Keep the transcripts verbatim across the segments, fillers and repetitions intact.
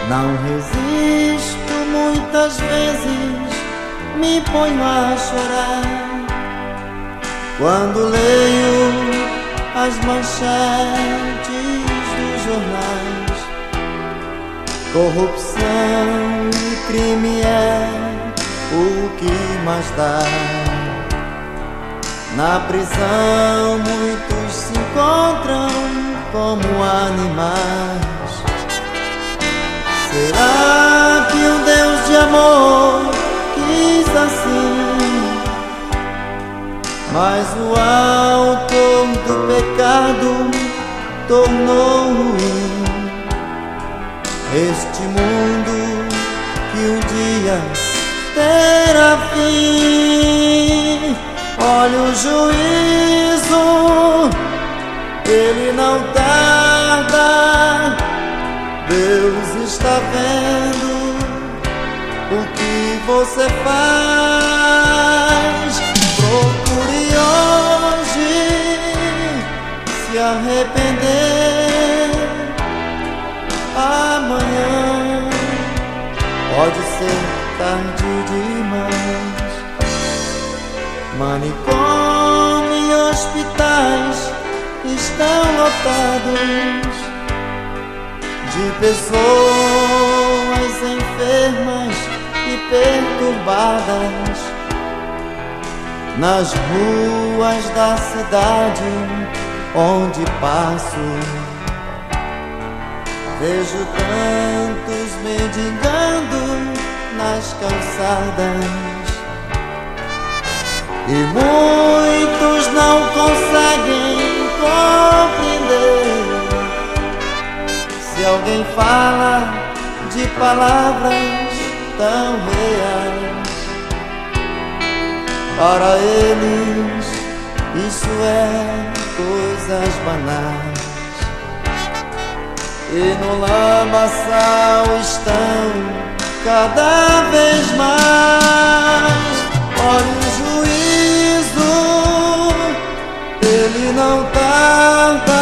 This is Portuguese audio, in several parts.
Não resisto, muitas vezes me ponho a chorar quando leio as manchetes dos jornais. Corrupção e crime é o que mais dá. Na prisão muitos se encontram como animais. Será que um Deus de amor quis assim? Mas o autor do pecado tornou ruim este mundo que um dia terá fim. Olha o juízo, ele não tarda. Deus está vendo o que você faz. Procure hoje se arrepender. Amanhã pode ser tarde demais. Manicômios e hospitais estão lotados de pessoas enfermas e perturbadas. Nas ruas da cidade onde passo, vejo tantos mendigando nas calçadas. E muitos não conseguem compreender. Se alguém fala de palavras tão reais, para eles isso é coisas banais. E no lamaçal estão cada vez mais. Olha o juízo, ele não tarda.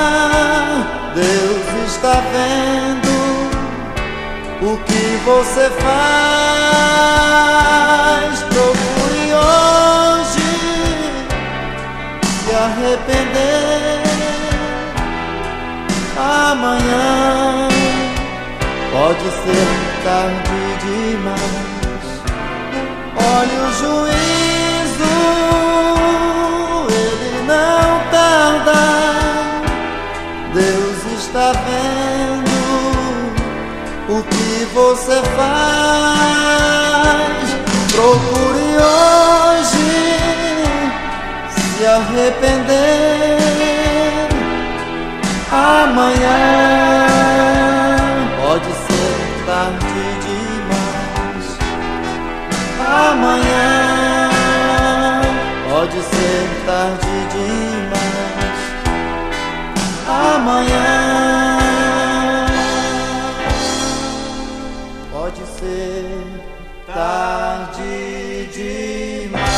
Deus está vendo o que você faz. Procure hoje se arrepender. Amanhã pode ser tarde demais. Olha o juízo, ele não tarda. Deus está vendo o que você faz. Procure hoje se arrepender. Amanhã pode ser tarde demais. Amanhã pode ser tarde demais. Amanhã pode ser tarde demais.